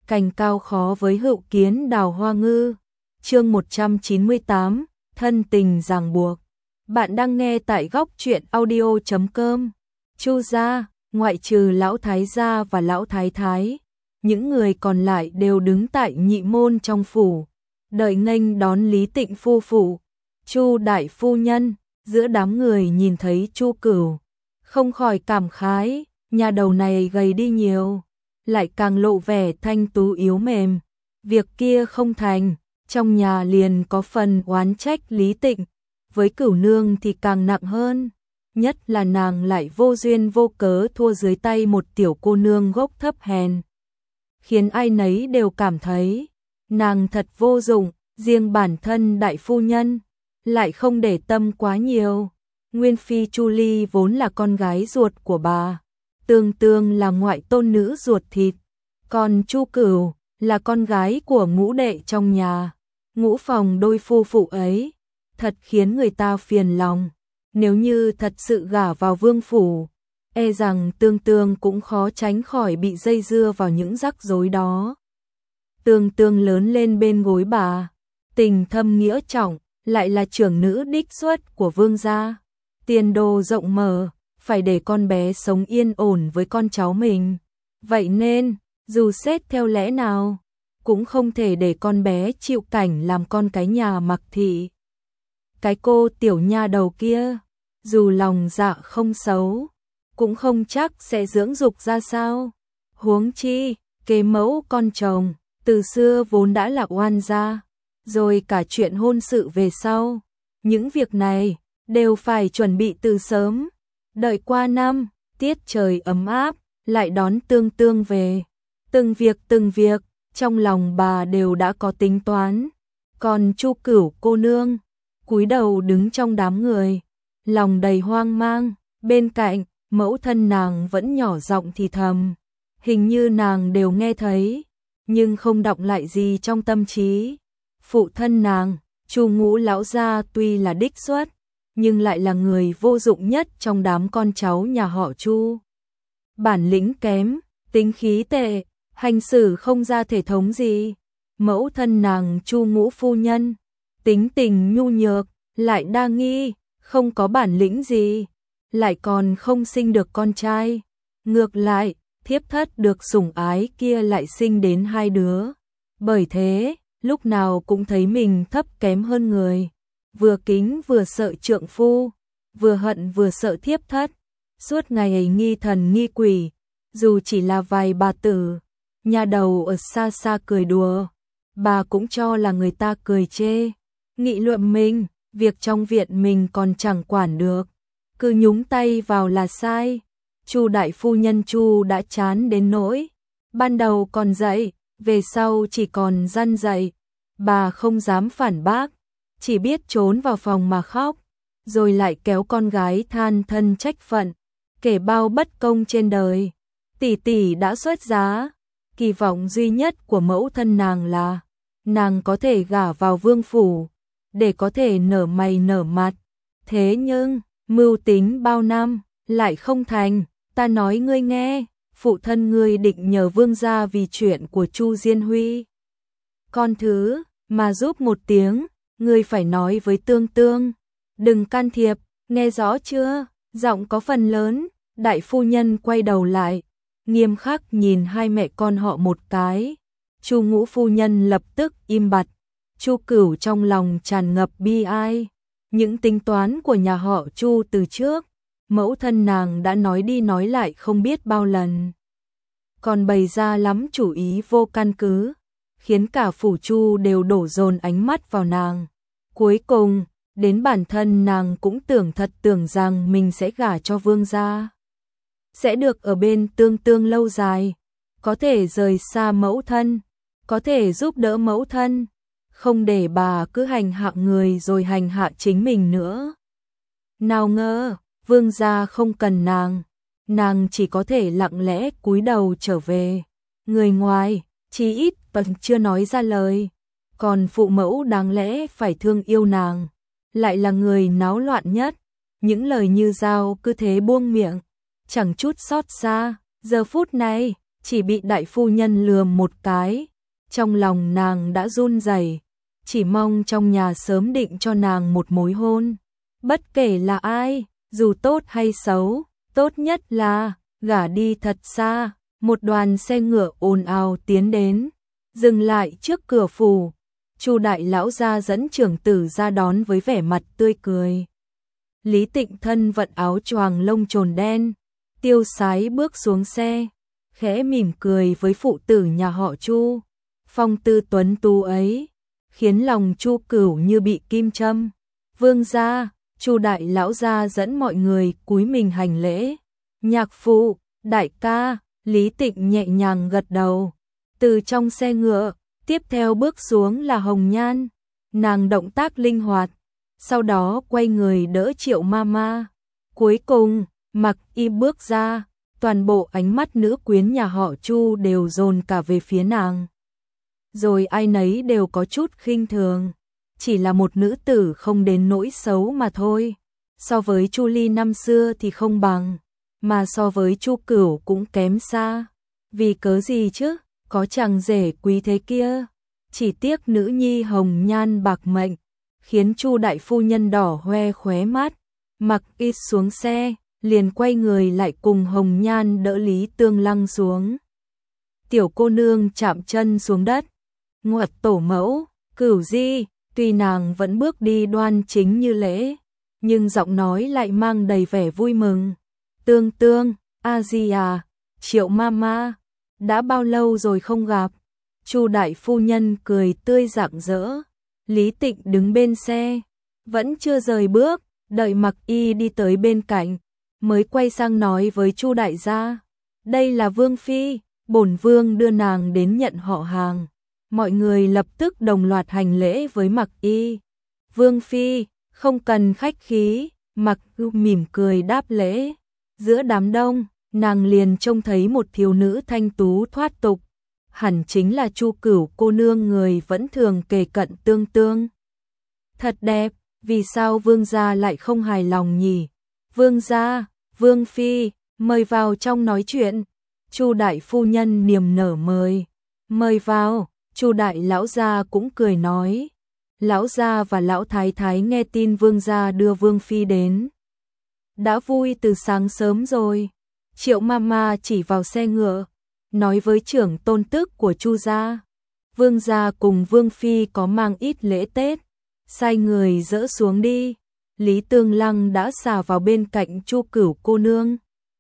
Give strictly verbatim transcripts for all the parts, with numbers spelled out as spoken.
cành cao khó với hữu kiến đào hoa ngư. Chương một trăm chín mươi tám, thân tình ràng buộc. Bạn đang nghe tại góc truyện audio chấm com. Chu gia, ngoại trừ lão thái gia và lão thái thái, những người còn lại đều đứng tại nhị môn trong phủ, đợi nghênh đón Lý Tịnh phu phụ. Chu đại phu nhân, giữa đám người nhìn thấy Chu Cửu, không khỏi cảm khái, nhà đầu này gầy đi nhiều, lại càng lộ vẻ thanh tú yếu mềm. Việc kia không thành, trong nhà liền có phần oán trách Lý Tịnh, với Cửu nương thì càng nặng hơn, nhất là nàng lại vô duyên vô cớ thua dưới tay một tiểu cô nương gốc thấp hèn, khiến ai nấy đều cảm thấy nàng thật vô dụng. Riêng bản thân đại phu nhân lại không để tâm quá nhiều. Nguyên phi Chu Ly vốn là con gái ruột của bà, Tương Tương là ngoại tôn nữ ruột thịt, còn Chu Cửu là con gái của ngũ đệ trong nhà. Ngũ phòng đôi phu phụ ấy thật khiến người ta phiền lòng. Nếu như thật sự gả vào vương phủ, e rằng Tương Tương cũng khó tránh khỏi bị dây dưa vào những rắc rối đó. Tương Tương lớn lên bên gối bà, tình thâm nghĩa trọng, lại là trưởng nữ đích xuất của vương gia, tiền đồ rộng mở, phải để con bé sống yên ổn với con cháu mình. Vậy nên, dù xét theo lẽ nào, cũng không thể để con bé chịu cảnh làm con cái nhà mặc thị. Cái cô tiểu nha đầu kia, dù lòng dạ không xấu, cũng không chắc sẽ dưỡng dục ra sao. Huống chi, kế mẫu con chồng, từ xưa vốn đã là oan gia, rồi cả chuyện hôn sự về sau. Những việc này đều phải chuẩn bị từ sớm, đợi qua năm, tiết trời ấm áp, lại đón Tương Tương về. Từng việc từng việc, trong lòng bà đều đã có tính toán. Còn Chu Cửu cô nương, cúi đầu đứng trong đám người, lòng đầy hoang mang. Bên cạnh, mẫu thân nàng vẫn nhỏ giọng thì thầm, hình như nàng đều nghe thấy, nhưng không đọng lại gì trong tâm trí. Phụ thân nàng, Chu Ngũ lão gia tuy là đích xuất, nhưng lại là người vô dụng nhất trong đám con cháu nhà họ Chu. Bản lĩnh kém, tính khí tệ, hành xử không ra thể thống gì. Mẫu thân nàng Chu Ngũ phu nhân, tính tình nhu nhược, lại đa nghi, không có bản lĩnh gì, lại còn không sinh được con trai. Ngược lại, thiếp thất được sủng ái kia lại sinh đến hai đứa. Bởi thế, lúc nào cũng thấy mình thấp kém hơn người, vừa kính vừa sợ trượng phu, vừa hận vừa sợ thiếp thất, suốt ngày ấy nghi thần nghi quỷ. Dù chỉ là vài bà tử, nhà đầu ở xa xa cười đùa, bà cũng cho là người ta cười chê, nghị luận mình, việc trong viện mình còn chẳng quản được, cứ nhúng tay vào là sai. Chu đại phu nhân Chu đã chán đến nỗi, ban đầu còn dạy, về sau chỉ còn răn dạy. Bà không dám phản bác, chỉ biết trốn vào phòng mà khóc, rồi lại kéo con gái than thân trách phận, kể bao bất công trên đời. Tỷ tỷ đã xuất giá, kỳ vọng duy nhất của mẫu thân nàng là nàng có thể gả vào vương phủ, để có thể nở mày nở mặt. Thế nhưng, mưu tính bao năm, lại không thành. Ta nói ngươi nghe, phụ thân ngươi định nhờ vương gia vì chuyện của Chu Diên Huy. Con thứ, mà giúp một tiếng, ngươi phải nói với Tương Tương, đừng can thiệp, nghe rõ chưa? Giọng có phần lớn. Đại phu nhân quay đầu lại, nghiêm khắc nhìn hai mẹ con họ một cái. Chu Ngũ phu nhân lập tức im bặt. Chu Cửu trong lòng tràn ngập bi ai. Những tính toán của nhà họ Chu từ trước, mẫu thân nàng đã nói đi nói lại không biết bao lần, còn bày ra lắm chủ ý vô căn cứ, khiến cả phủ Chu đều đổ dồn ánh mắt vào nàng. Cuối cùng, đến bản thân nàng cũng tưởng thật tưởng rằng mình sẽ gả cho vương gia, sẽ được ở bên Tương Tương lâu dài, có thể rời xa mẫu thân, có thể giúp đỡ mẫu thân, không để bà cứ hành hạ người rồi hành hạ chính mình nữa. Nào ngờ, vương gia không cần nàng, nàng chỉ có thể lặng lẽ cúi đầu trở về. Người ngoài, chí ít vẫn chưa nói ra lời, còn phụ mẫu đáng lẽ phải thương yêu nàng, lại là người náo loạn nhất. Những lời như dao cứ thế buông miệng, chẳng chút xót xa. Giờ phút này, chỉ bị đại phu nhân lườm một cái, trong lòng nàng đã run rẩy, chỉ mong trong nhà sớm định cho nàng một mối hôn. Bất kể là ai, dù tốt hay xấu, tốt nhất là gả đi thật xa. Một đoàn xe ngựa ồn ào tiến đến, dừng lại trước cửa phủ. Chu đại lão gia dẫn trưởng tử ra đón với vẻ mặt tươi cười. Lý Tịnh thân vận áo choàng lông trồn đen, tiêu sái bước xuống xe, khẽ mỉm cười với phụ tử nhà họ Chu. Phong tư tuấn tú ấy, khiến lòng Chu Cửu như bị kim châm. Vương gia, Chu đại lão gia dẫn mọi người cúi mình hành lễ. Nhạc phụ, đại ca. Lý Tịnh nhẹ nhàng gật đầu. Từ trong xe ngựa, tiếp theo bước xuống là Hồng Nhan. Nàng động tác linh hoạt, sau đó quay người đỡ Triệu Mama. Cuối cùng, Mặc Y bước ra, toàn bộ ánh mắt nữ quyến nhà họ Chu đều dồn cả về phía nàng. Rồi ai nấy đều có chút khinh thường, chỉ là một nữ tử không đến nỗi xấu mà thôi. So với Chu Ly năm xưa thì không bằng, mà so với Chu Cửu cũng kém xa. Vì cớ gì chứ, có chàng rể quý thế kia. Chỉ tiếc nữ nhi Hồng Nhan bạc mệnh, khiến Chu đại phu nhân đỏ hoe khóe mắt. Mặc Y xuống xe, liền quay người lại cùng Hồng Nhan đỡ Lý Tương Lăng xuống. Tiểu cô nương chạm chân xuống đất. Ngoặt tổ mẫu, Cửu di, tuy nàng vẫn bước đi đoan chính như lễ, nhưng giọng nói lại mang đầy vẻ vui mừng. Tương Tương, a di à, Triệu Mama, đã bao lâu rồi không gặp? Chu đại phu nhân cười tươi rạng rỡ. Lý Tịnh đứng bên xe, vẫn chưa rời bước, đợi Mặc Y đi tới bên cạnh, mới quay sang nói với Chu đại gia, đây là Vương phi, bổn vương đưa nàng đến nhận họ hàng. Mọi người lập tức đồng loạt hành lễ với Mặc Y. Vương phi, không cần khách khí. Mặc Y mỉm cười đáp lễ. Giữa đám đông, nàng liền trông thấy một thiếu nữ thanh tú thoát tục, hẳn chính là Chu Cửu cô nương người vẫn thường kề cận Tương Tương. Thật đẹp, vì sao vương gia lại không hài lòng nhỉ? Vương gia, Vương phi, mời vào trong nói chuyện. Chu đại phu nhân niềm nở mời. Mời vào. Chu đại lão gia cũng cười nói. Lão gia và lão thái thái nghe tin vương gia đưa Vương phi đến, đã vui từ sáng sớm rồi. Triệu Mama chỉ vào xe ngựa, nói với trưởng tôn tức của Chu gia, vương gia cùng Vương phi có mang ít lễ Tết, sai người dỡ xuống đi. Lý Tương Lăng đã xà vào bên cạnh Chu Cửu cô nương,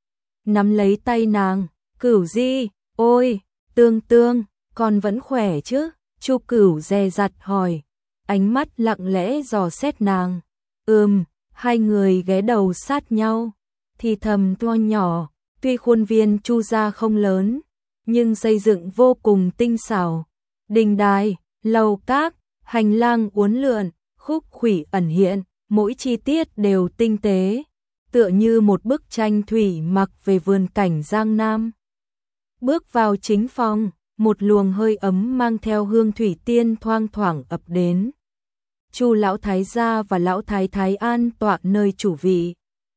nắm lấy tay nàng. Cửu di, ôi, Tương Tương, con vẫn khỏe chứ? Chu Cửu dè dặt hỏi, ánh mắt lặng lẽ dò xét nàng. Ừm. Hai người ghé đầu sát nhau, thì thầm to nhỏ. Tuy khuôn viên Chu gia không lớn, nhưng xây dựng vô cùng tinh xảo. Đình đài, lầu các, hành lang uốn lượn, khúc khuỷu ẩn hiện, mỗi chi tiết đều tinh tế, tựa như một bức tranh thủy mặc về vườn cảnh Giang Nam. Bước vào chính phòng, một luồng hơi ấm mang theo hương thủy tiên thoang thoảng ập đến. Chu lão thái gia và lão thái thái an tọa nơi chủ vị.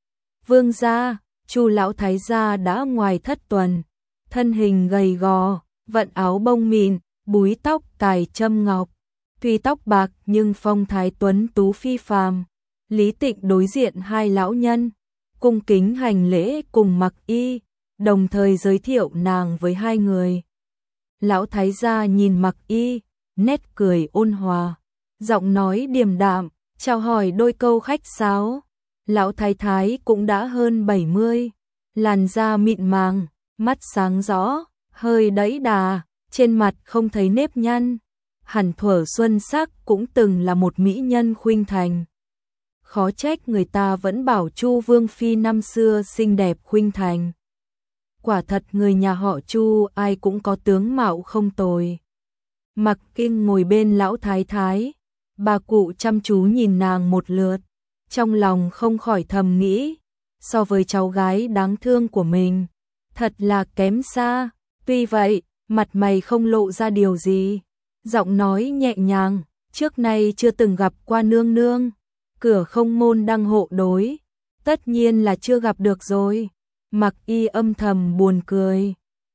Vương gia, Chu lão thái gia đã ngoài thất tuần, thân hình gầy gò, vận áo bông mịn, búi tóc cài châm ngọc, tuy tóc bạc nhưng phong thái tuấn tú phi phàm. Lý Tịnh đối diện hai lão nhân, cung kính hành lễ cùng Mặc Y, đồng thời giới thiệu nàng với hai người. Lão thái gia nhìn Mặc Y, nét cười ôn hòa, giọng nói điềm đạm, chào hỏi đôi câu khách sáo. Lão thái thái cũng đã hơn bảy mươi, làn da mịn màng, mắt sáng rõ, hơi đẫy đà, trên mặt không thấy nếp nhăn. Hẳn thuở xuân sắc cũng từng là một mỹ nhân khuynh thành. Khó trách người ta vẫn bảo Chu Vương phi năm xưa xinh đẹp khuynh thành. Quả thật người nhà họ Chu ai cũng có tướng mạo không tồi. Mặc Kinh ngồi bên lão thái thái, bà cụ chăm chú nhìn nàng một lượt, trong lòng không khỏi thầm nghĩ, so với cháu gái đáng thương của mình, thật là kém xa. Tuy vậy, mặt mày không lộ ra điều gì, giọng nói nhẹ nhàng, trước nay chưa từng gặp qua nương nương, cửa không môn đăng hộ đối, tất nhiên là chưa gặp được rồi. Mặc Y âm thầm buồn cười,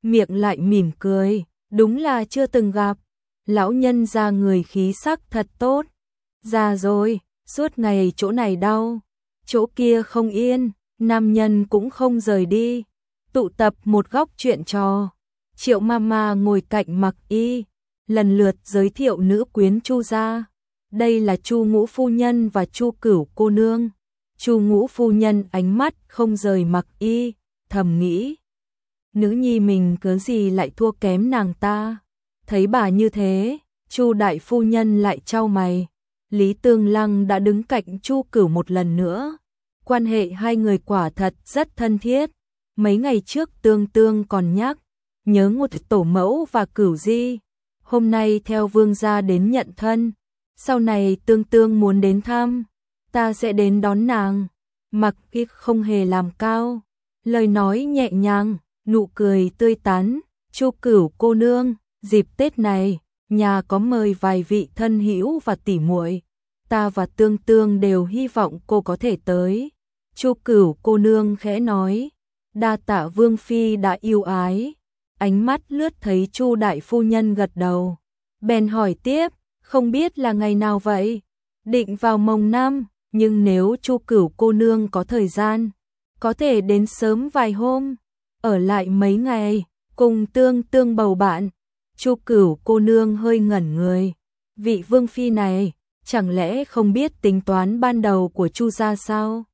miệng lại mỉm cười, đúng là chưa từng gặp. Lão nhân ra người khí sắc thật tốt. Già rồi, suốt ngày chỗ này đau, chỗ kia không yên, nam nhân cũng không rời đi. Tụ tập một góc chuyện trò. Triệu Mama ngồi cạnh Mặc Y, lần lượt giới thiệu nữ quyến Chu gia. Đây là Chu Ngũ phu nhân và Chu Cửu cô nương. Chu Ngũ phu nhân ánh mắt không rời Mặc Y, thầm nghĩ, nữ nhi mình cớ gì lại thua kém nàng ta. Thấy bà như thế, Chu đại phu nhân lại chau mày. Lý Tương Lăng đã đứng cạnh Chu Cửu một lần nữa. Quan hệ hai người quả thật rất thân thiết. Mấy ngày trước Tương Tương còn nhắc, nhớ một tổ mẫu và Cửu Di. Hôm nay theo vương gia đến nhận thân. Sau này Tương Tương muốn đến thăm, ta sẽ đến đón nàng. Mặc Y không hề làm cao, lời nói nhẹ nhàng, nụ cười tươi tắn. Chu Cửu cô nương, dịp Tết này, nhà có mời vài vị thân hữu và tỉ muội. Ta và Tương Tương đều hy vọng cô có thể tới. Chu Cửu cô nương khẽ nói, đa tạ vương phi đã yêu ái. Ánh mắt lướt thấy Chu đại phu nhân gật đầu, bèn hỏi tiếp, không biết là ngày nào vậy? Định vào mồng năm, nhưng nếu Chu Cửu cô nương có thời gian, có thể đến sớm vài hôm, ở lại mấy ngày, cùng Tương Tương bầu bạn. Chu Cửu cô nương hơi ngẩn người, vị vương phi này, chẳng lẽ không biết tính toán ban đầu của Chu gia sao?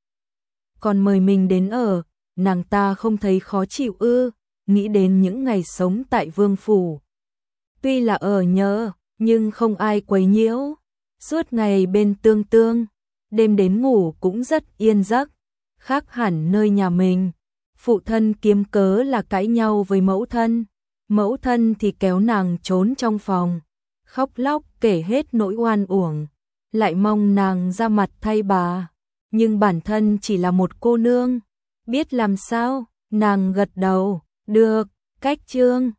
Còn mời mình đến ở, nàng ta không thấy khó chịu ư? Nghĩ đến những ngày sống tại vương phủ. Tuy là ở nhờ, nhưng không ai quấy nhiễu. Suốt ngày bên Tương Tương, đêm đến ngủ cũng rất yên giấc. Khác hẳn nơi nhà mình. Phụ thân kiếm cớ là cãi nhau với mẫu thân. Mẫu thân thì kéo nàng trốn trong phòng, khóc lóc kể hết nỗi oan uổng, lại mong nàng ra mặt thay bà. Nhưng bản thân chỉ là một cô nương, biết làm sao, nàng gật đầu, được, cách chương.